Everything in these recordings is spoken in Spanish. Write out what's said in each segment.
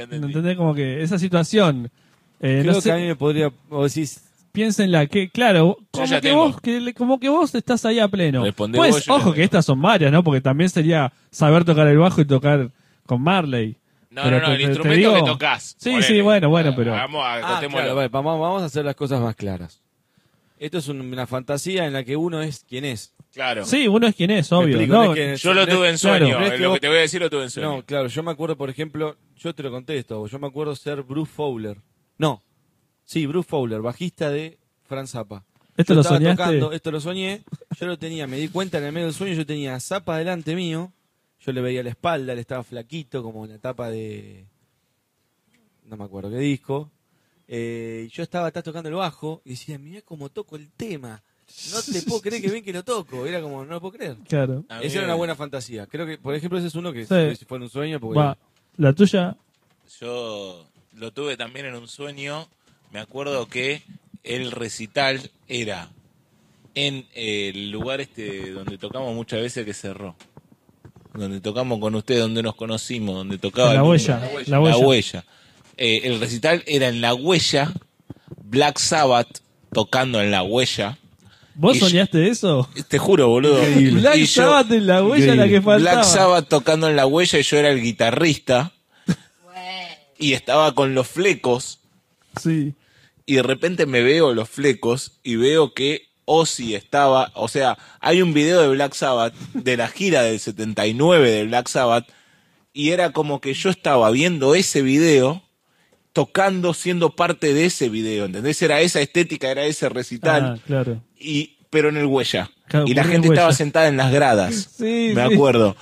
¿Entendés? Como que esa situación. Creo no sé, que a mí me podría... Vos decís, piénsenla, que claro, como ya que, tengo. vos, como que vos estás ahí a pleno. Respondé Pues, vos, yo ya ojo, que tengo. estas son varias, ¿no? Porque también sería saber tocar el bajo y tocar con Marley. No, Pero el te instrumento digo- que tocas. Sí, sí, bueno, pero... Contémoslo. vale, vamos a hacer las cosas más claras. Esto es una fantasía en la que uno es quien es. Claro. Sí, uno es quien es, obvio. explico, No, no es que- Yo lo tuve en sueño. Claro. No es que Lo vos- que te voy a decir lo tuve en sueño. No, claro, yo me acuerdo, por ejemplo, yo te lo contesto, yo me acuerdo ser Bruce Fowler. No, sí, Bruce Fowler, bajista de Frank Zappa. ¿Esto Yo lo estaba soñaste? tocando, esto lo soñé, yo lo tenía, me di cuenta en el medio del sueño, yo tenía a Zappa delante mío, yo le veía la espalda, él estaba flaquito, como en la tapa de... no me acuerdo qué disco. Yo estaba tocando el bajo y decía, mirá cómo toco el tema. No te puedo creer que bien que lo toco. Era como, no lo puedo creer. Claro. A mí Esa era me- una buena fantasía. Creo que, por ejemplo, ese es uno que Sí. si fue en un sueño. Porque Va, la tuya... Yo lo tuve también en un sueño. Me acuerdo que el recital era en el lugar donde tocamos muchas veces que cerró. Donde tocamos con ustedes, donde nos conocimos, donde tocaba La el- Huella, La La Huella. Huella. El recital era en La Huella, Black Sabbath tocando en La Huella. ¿Vos Y soñaste eso? Te juro, boludo. Black Y yo- Sabbath en la huella la que faltaba. Black Sabbath tocando en La Huella y yo era el guitarrista. Y estaba con los flecos. Sí. Y de repente me veo los flecos y veo que Ozzy estaba, o sea, hay un video de Black Sabbath, de la gira del 79 de Black Sabbath, y era como que yo estaba viendo ese video, tocando, siendo parte de ese video, ¿entendés? Era esa estética, era ese recital, Ah, claro. pero en el Huella. Claro, Y la ocurrió en gente Huella. estaba sentada en las gradas, Sí, me sí. acuerdo.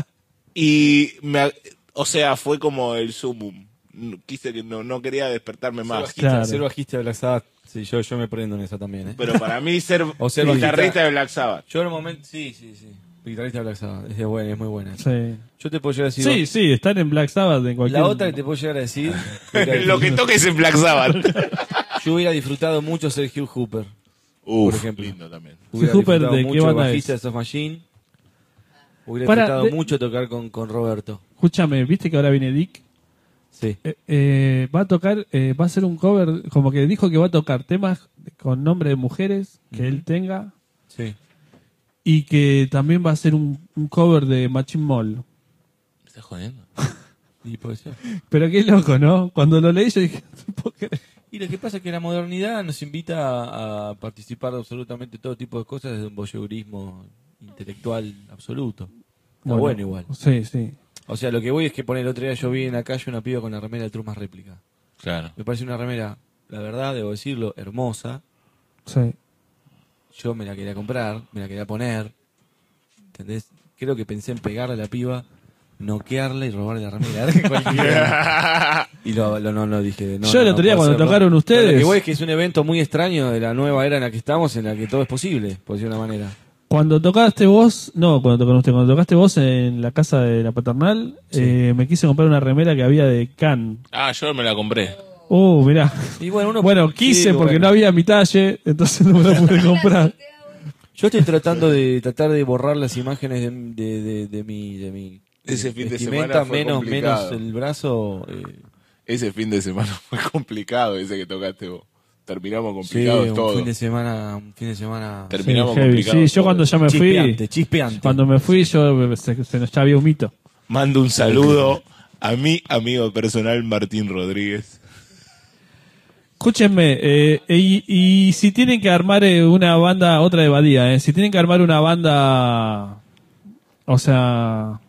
Y, o sea, fue como el sumum. Quise que no quería despertarme más. Claro. Ser bajista de Black Sabbath, sí, yo me prendo en esa también. Pero para mí ser O ser guitarrista de Black Sabbath. Yo en el momento, sí. Guitarrista de Black Sabbath, es buena, es muy buena. Sí. Yo te puedo llegar a decir. Sí, sí, están en Black Sabbath en cualquier... La otra que te puedo llegar a decir. Lo que toques en Black Sabbath. Yo hubiera disfrutado mucho ser Hugh Hooper. Uf, Por ejemplo. lindo también. Hubiera Hooper, disfrutado ¿de qué mucho banda bajista es? de Soft Machine. Hubiera Para, disfrutado mucho tocar con Roberto. Escúchame, ¿viste que ahora viene Dick? Sí. Va a tocar, va a hacer un cover, como que dijo que va a tocar temas con nombre de mujeres que él tenga Sí. y que también va a hacer un cover de Machine Mall. ¿Me estás jodiendo? Y puede ser. Pero qué loco, ¿no? Cuando lo leí yo dije, no puedo creer. Y lo que pasa es que la modernidad nos invita a participar de absolutamente todo tipo de cosas desde un voyeurismo intelectual absoluto. Está bueno igual. Sí, sí. O sea, lo que voy es que el otro día yo vi en la calle una piba con la remera de Trumas Réplica. Claro. Me parece una remera, la verdad, debo decirlo, hermosa. Sí. Yo me la quería comprar, me la quería poner. ¿Entendés? Creo que pensé en pegarle a la piba, noquearla y robarle la remera. Y no dije. No, Yo el otro día puedo cuando hacerlo. tocaron ustedes- Pero lo que voy es que es un evento muy extraño de la nueva era en la que estamos, en la que todo es posible, por decir una manera. Cuando tocaste vos, no, cuando tocaste vos en la casa de la paternal, me quise comprar una remera que había de Can. Ah, yo me la compré. Mirá. Y bueno, Quise sí, porque bueno. no había mi talle, entonces no me la pude comprar. Yo estoy tratando de borrar las imágenes de mi Ese fin de vestimenta, semana fue menos complicado. el brazo. Ese fin de semana fue complicado, ese que tocaste vos. Terminamos Sí, complicados un todos. fin de semana Terminamos Sí, heavy. complicados. Sí, yo cuando ya me fui, chispeante. cuando me fui se nos ya había un mito. Mando un saludo a mi amigo personal Martín Rodríguez. Escúchenme, y si tienen que armar una banda, otra de Badía, si tienen que armar una banda, o sea,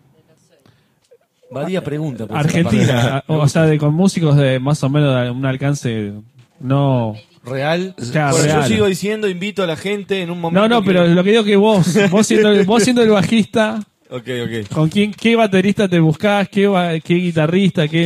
Badía pregunta. por argentina, esa o sea, con músicos de más o menos de un alcance, no... parte. Real. Claro, Bueno, real. yo sigo diciendo, invito a la gente en un momento. No, pero lo que digo que vos siendo el bajista, Ok. ¿con quién, qué baterista te buscás, qué guitarrista, qué